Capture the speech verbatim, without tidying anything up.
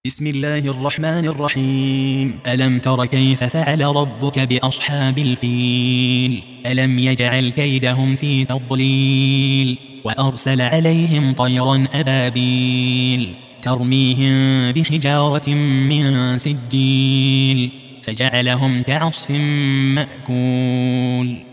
بسم الله الرحمن الرحيم. ألم تر كيف فعل ربك بأصحاب الفيل؟ ألم يجعل كيدهم في تضليل وأرسل عليهم طيرا أبابيل ترميهم بحجارة من سجيل فجعلهم كعصف مأكول.